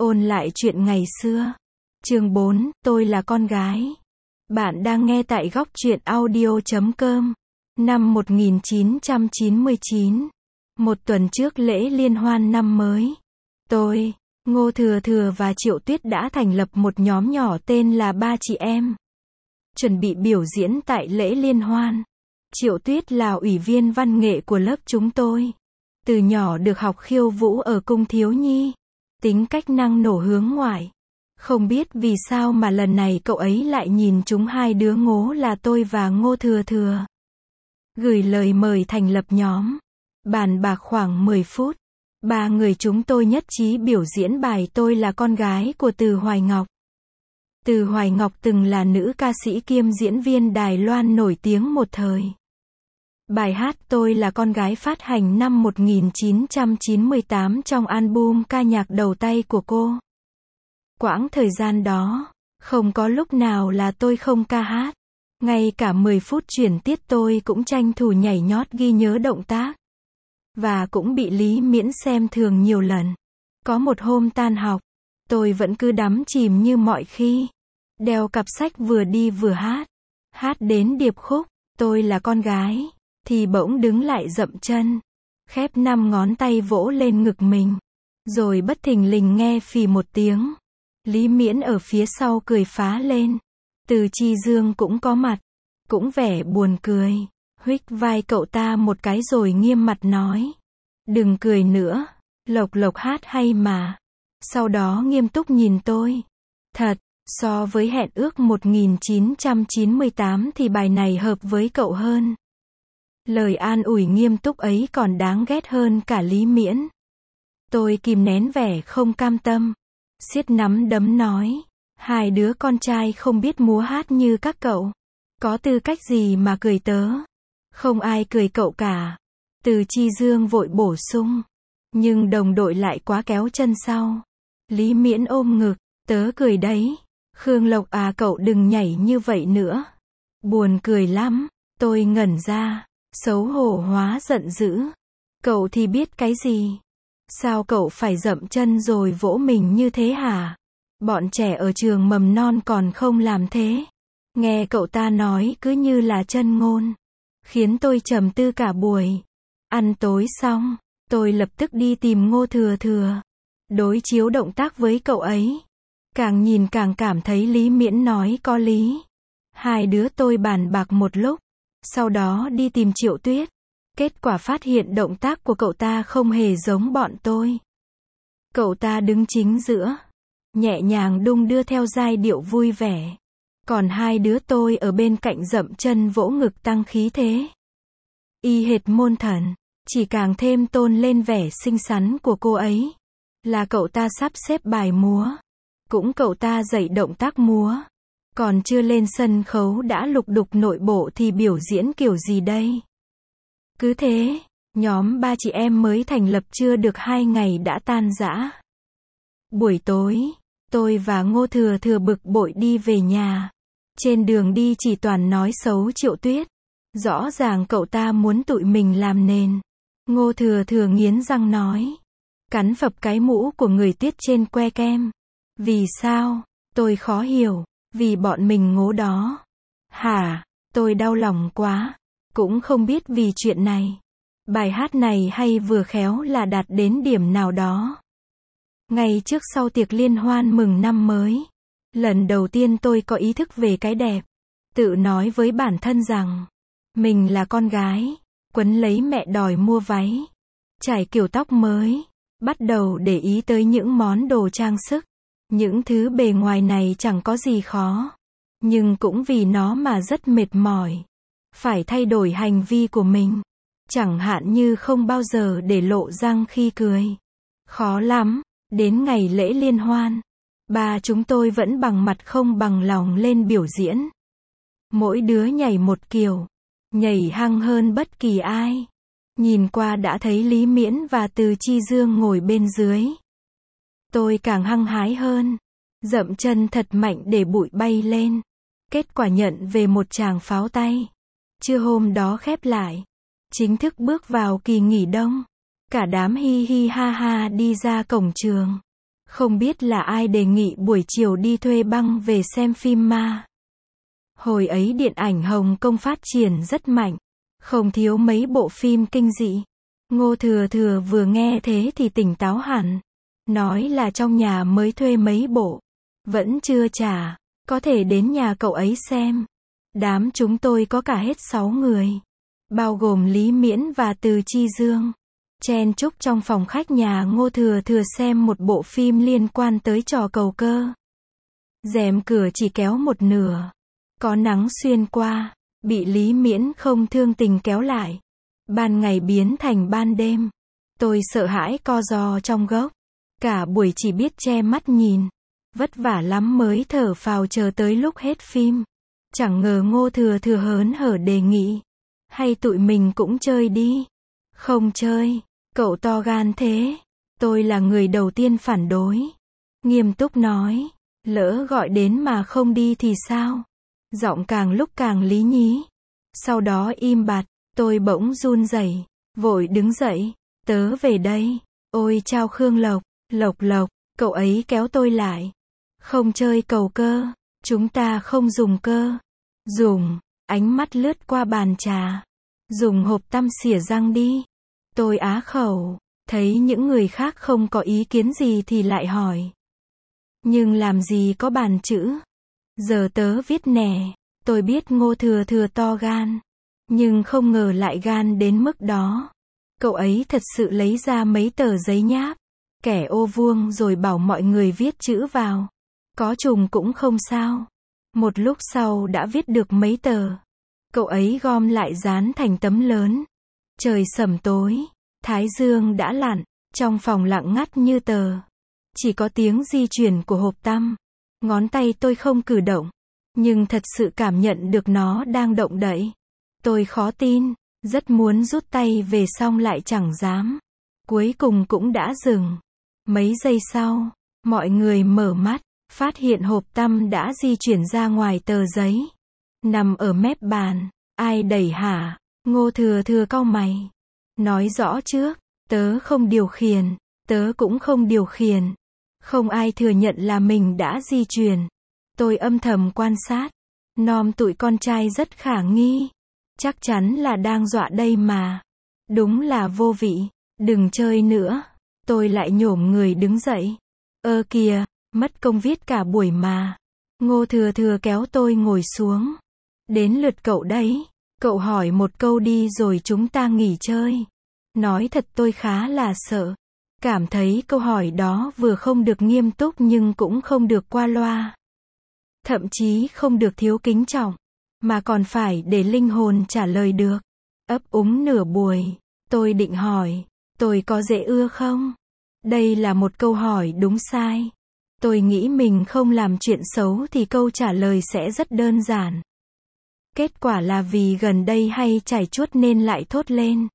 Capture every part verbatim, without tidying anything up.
ôn lại chuyện ngày xưa. Chương bốn, tôi là con gái. Bạn đang nghe tại góc truyện audio chấm com. Năm một nghìn chín trăm chín mươi chín. Một tuần trước lễ liên hoan năm mới. Tôi, Ngô Thừa Thừa và Triệu Tuyết đã thành lập một nhóm nhỏ tên là Ba Chị Em. Chuẩn bị biểu diễn tại lễ liên hoan. Triệu Tuyết là ủy viên văn nghệ của lớp chúng tôi. Từ nhỏ được học khiêu vũ ở cung thiếu nhi. Tính cách năng nổ hướng ngoại. Không biết vì sao mà lần này cậu ấy lại nhìn chúng hai đứa ngố là tôi và Ngô Thừa Thừa. Gửi lời mời thành lập nhóm. Bàn bạc khoảng mười phút. Ba người chúng tôi nhất trí biểu diễn bài Tôi là con gái của Từ Hoài Ngọc. Từ Hoài Ngọc từng là nữ ca sĩ kiêm diễn viên Đài Loan nổi tiếng một thời. Bài hát Tôi là con gái phát hành năm một nghìn chín trăm chín mươi tám trong album ca nhạc đầu tay của cô. Quãng thời gian đó, không có lúc nào là tôi không ca hát. Ngay cả mười phút chuyển tiết tôi cũng tranh thủ nhảy nhót ghi nhớ động tác. Và cũng bị Lý Miễn xem thường nhiều lần. Có một hôm tan học, tôi vẫn cứ đắm chìm như mọi khi. Đeo cặp sách vừa đi vừa hát. Hát đến điệp khúc, Tôi là con gái, thì bỗng đứng lại dậm chân. Khép năm ngón tay vỗ lên ngực mình. Rồi bất thình lình nghe phì một tiếng. Lý Miễn ở phía sau cười phá lên. Từ Chi Dương cũng có mặt. Cũng vẻ buồn cười. Huých vai cậu ta một cái rồi nghiêm mặt nói. Đừng cười nữa. Lộc Lộc hát hay mà. Sau đó nghiêm túc nhìn tôi. Thật, so với Hẹn ước một nghìn chín trăm chín mươi tám thì bài này hợp với cậu hơn. Lời an ủi nghiêm túc ấy còn đáng ghét hơn cả Lý Miễn. Tôi kìm nén vẻ không cam tâm. Siết nắm đấm nói. Hai đứa con trai không biết múa hát như các cậu. Có tư cách gì mà cười tớ. Không ai cười cậu cả. Từ Chi Dương vội bổ sung. Nhưng đồng đội lại quá kéo chân sau. Lý Miễn ôm ngực. Tớ cười đấy. Khương Lộc à, cậu đừng nhảy như vậy nữa. Buồn cười lắm. Tôi ngẩn ra. Xấu hổ hóa giận dữ. Cậu thì biết cái gì? Sao cậu phải dậm chân rồi vỗ mình như thế hả? Bọn trẻ ở trường mầm non còn không làm thế. Nghe cậu ta nói cứ như là chân ngôn. Khiến tôi trầm tư cả buổi. Ăn tối xong, tôi lập tức đi tìm Ngô Thừa Thừa. Đối chiếu động tác với cậu ấy. Càng nhìn càng cảm thấy Lý Miễn nói có lý. Hai đứa tôi bàn bạc một lúc. Sau đó đi tìm Triệu Tuyết. Kết quả phát hiện động tác của cậu ta không hề giống bọn tôi. Cậu ta đứng chính giữa. Nhẹ nhàng đung đưa theo giai điệu vui vẻ. Còn hai đứa tôi ở bên cạnh dậm chân vỗ ngực tăng khí thế. Y hệt môn thần. Chỉ càng thêm tôn lên vẻ xinh xắn của cô ấy. Là cậu ta sắp xếp bài múa. Cũng cậu ta dạy động tác múa. Còn chưa lên sân khấu đã lục đục nội bộ thì biểu diễn kiểu gì đây? Cứ thế, nhóm ba chị em mới thành lập chưa được hai ngày đã tan rã. Buổi tối, tôi và Ngô Thừa Thừa bực bội đi về nhà. Trên đường đi chỉ toàn nói xấu Triệu Tuyết. Rõ ràng cậu ta muốn tụi mình làm nền. Ngô Thừa Thừa nghiến răng nói. Cắn phập cái mũ của người Tuyết trên que kem. Vì sao? Tôi khó hiểu. Vì bọn mình ngố đó. Hả? Tôi đau lòng quá. Cũng không biết vì chuyện này. Bài hát này hay vừa khéo là đạt đến điểm nào đó. Ngay trước sau tiệc liên hoan mừng năm mới. Lần đầu tiên tôi có ý thức về cái đẹp. Tự nói với bản thân rằng. Mình là con gái. Quấn lấy mẹ đòi mua váy. Trải kiểu tóc mới. Bắt đầu để ý tới những món đồ trang sức. Những thứ bề ngoài này chẳng có gì khó. Nhưng cũng vì nó mà rất mệt mỏi. Phải thay đổi hành vi của mình. Chẳng hạn như không bao giờ để lộ răng khi cười. Khó lắm. Đến ngày lễ liên hoan. Ba chúng tôi vẫn bằng mặt không bằng lòng lên biểu diễn. Mỗi đứa nhảy một kiểu. Nhảy hăng hơn bất kỳ ai. Nhìn qua đã thấy Lý Miễn và Từ Chi Dương ngồi bên dưới. Tôi càng hăng hái hơn. Dậm chân thật mạnh để bụi bay lên. Kết quả nhận về một tràng pháo tay. Trưa hôm đó khép lại. Chính thức bước vào kỳ nghỉ đông. Cả đám hi hi ha ha đi ra cổng trường. Không biết là ai đề nghị buổi chiều đi thuê băng về xem phim ma. Hồi ấy điện ảnh Hồng Kông phát triển rất mạnh, không thiếu mấy bộ phim kinh dị. Ngô Thừa Thừa vừa nghe thế thì tỉnh táo hẳn, nói là trong nhà mới thuê mấy bộ, vẫn chưa trả, có thể đến nhà cậu ấy xem. Đám chúng tôi có cả hết sáu người, bao gồm Lý Miễn và Từ Chi Dương, chen chúc trong phòng khách nhà Ngô Thừa Thừa xem một bộ phim liên quan tới trò cầu cơ. Rèm cửa chỉ kéo một nửa, có nắng xuyên qua, bị Lý Miễn không thương tình kéo lại. Ban ngày biến thành ban đêm. Tôi sợ hãi co ro trong gốc. Cả buổi chỉ biết che mắt nhìn. Vất vả lắm mới thở phào chờ tới lúc hết phim. Chẳng ngờ Ngô Thừa Thừa hớn hở đề nghị. Hay tụi mình cũng chơi đi. Không chơi. Cậu to gan thế. Tôi là người đầu tiên phản đối. Nghiêm túc nói. Lỡ gọi đến mà không đi thì sao? Giọng càng lúc càng lý nhí. Sau đó im bặt. Tôi bỗng run rẩy, vội đứng dậy. Tớ về đây. Ôi chao Khương Lộc. Lộc Lộc. Cậu ấy kéo tôi lại. Không chơi cầu cơ. Chúng ta không dùng cơ. Dùng. Ánh mắt lướt qua bàn trà. Dùng hộp tăm xỉa răng đi. Tôi á khẩu. Thấy những người khác không có ý kiến gì thì lại hỏi. Nhưng làm gì có bàn chữ. Giờ tớ viết nè. Tôi biết Ngô Thừa Thừa to gan. Nhưng không ngờ lại gan đến mức đó. Cậu ấy thật sự lấy ra mấy tờ giấy nháp. Kẻ ô vuông rồi bảo mọi người viết chữ vào. Có trùng cũng không sao. Một lúc sau đã viết được mấy tờ. Cậu ấy gom lại dán thành tấm lớn. Trời sẩm tối. Thái dương đã lặn. Trong phòng lặng ngắt như tờ. Chỉ có tiếng di chuyển của hộp tăm. Ngón tay tôi không cử động. Nhưng thật sự cảm nhận được nó đang động đậy. Tôi khó tin. Rất muốn rút tay về xong lại chẳng dám. Cuối cùng cũng đã dừng. Mấy giây sau, mọi người mở mắt, phát hiện hộp tăm đã di chuyển ra ngoài tờ giấy. Nằm ở mép bàn. Ai đẩy hả? Ngô Thừa Thừa cau mày. Nói rõ trước, tớ không điều khiển, tớ cũng không điều khiển. Không ai thừa nhận là mình đã di chuyển. Tôi âm thầm quan sát. Nom tụi con trai rất khả nghi. Chắc chắn là đang dọa đây mà. Đúng là vô vị. Đừng chơi nữa. Tôi lại nhổm người đứng dậy. Ơ kìa, mất công viết cả buổi mà. Ngô Thừa Thừa kéo tôi ngồi xuống. Đến lượt cậu đấy. Cậu hỏi một câu đi rồi chúng ta nghỉ chơi. Nói thật tôi khá là sợ. Cảm thấy câu hỏi đó vừa không được nghiêm túc nhưng cũng không được qua loa. Thậm chí không được thiếu kính trọng. Mà còn phải để linh hồn trả lời được. Ấp úng nửa buổi. Tôi định hỏi. Tôi có dễ ưa không? Đây là một câu hỏi đúng sai. Tôi nghĩ mình không làm chuyện xấu thì câu trả lời sẽ rất đơn giản. Kết quả là vì gần đây hay chảy chuốt nên lại thốt lên.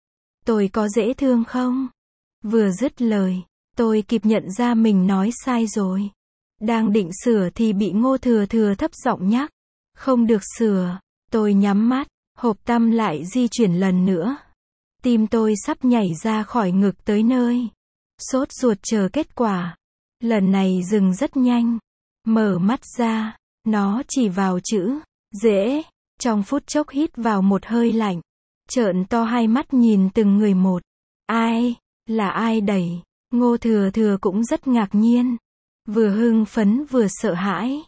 Tôi có dễ thương không? Vừa dứt lời, tôi kịp nhận ra mình nói sai rồi. Đang định sửa thì bị Ngô Thừa Thừa thấp giọng nhắc. Không được sửa. Tôi nhắm mắt, hộp tăm lại di chuyển lần nữa. Tim tôi sắp nhảy ra khỏi ngực tới nơi. Sốt ruột chờ kết quả. Lần này dừng rất nhanh. Mở mắt ra, nó chỉ vào chữ dễ. Trong phút chốc hít vào một hơi lạnh. Trợn to hai mắt nhìn từng người một. Ai? Là ai đẩy? Ngô Thừa Thừa cũng rất ngạc nhiên. Vừa hưng phấn vừa sợ hãi.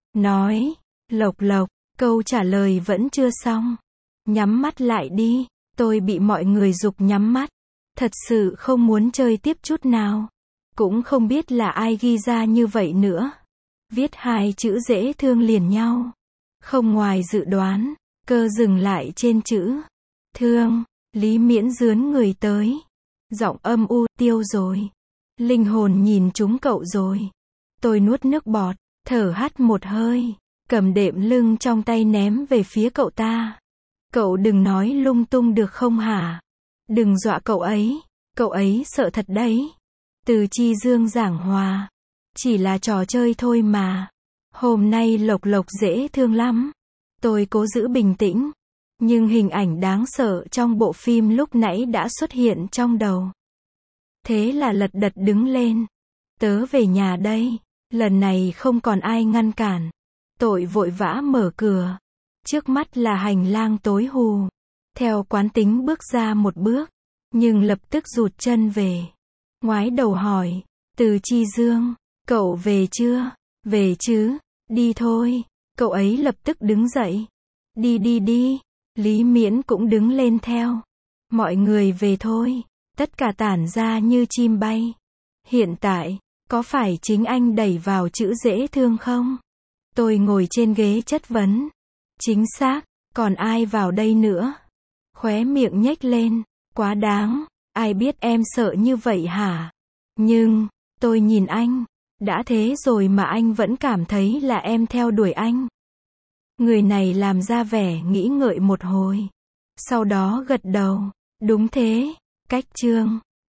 Nói. Lộc Lộc. Câu trả lời vẫn chưa xong. Nhắm mắt lại đi. Tôi bị mọi người giục nhắm mắt. Thật sự không muốn chơi tiếp chút nào. Cũng không biết là ai ghi ra như vậy nữa. Viết hai chữ dễ thương liền nhau. Không ngoài dự đoán. Cơ dừng lại trên chữ thương. Lý Miễn dướn người tới. Giọng âm u. Tiêu rồi. Linh hồn nhìn chúng cậu rồi. Tôi nuốt nước bọt. Thở hắt một hơi. Cầm đệm lưng trong tay ném về phía cậu ta. Cậu đừng nói lung tung được không hả? Đừng dọa cậu ấy. Cậu ấy sợ thật đấy. Từ Chi Dương giảng hòa. Chỉ là trò chơi thôi mà. Hôm nay Lộc Lộc dễ thương lắm. Tôi cố giữ bình tĩnh. Nhưng hình ảnh đáng sợ trong bộ phim lúc nãy đã xuất hiện trong đầu. Thế là lật đật đứng lên. tớ về nhà đây. Lần này không còn ai ngăn cản. Tội vội vã mở cửa. Trước mắt là hành lang tối hù. Theo quán tính bước ra một bước, nhưng lập tức rụt chân về. Ngoái đầu hỏi, Từ Chi Dương, cậu về chưa? Về chứ, đi thôi. Cậu ấy lập tức đứng dậy. Đi đi đi. Lý Miễn cũng đứng lên theo. Mọi người về thôi. Tất cả tản ra như chim bay. Hiện tại, có phải chính anh đẩy vào chữ dễ thương không? Tôi ngồi trên ghế chất vấn. Chính xác, còn ai vào đây nữa? Khóe miệng nhếch lên. Quá đáng, ai biết em sợ như vậy hả? Nhưng, tôi nhìn anh. Đã thế rồi mà anh vẫn cảm thấy là em theo đuổi anh. Người này làm ra vẻ nghĩ ngợi một hồi. Sau đó gật đầu. Đúng thế, cách Trương.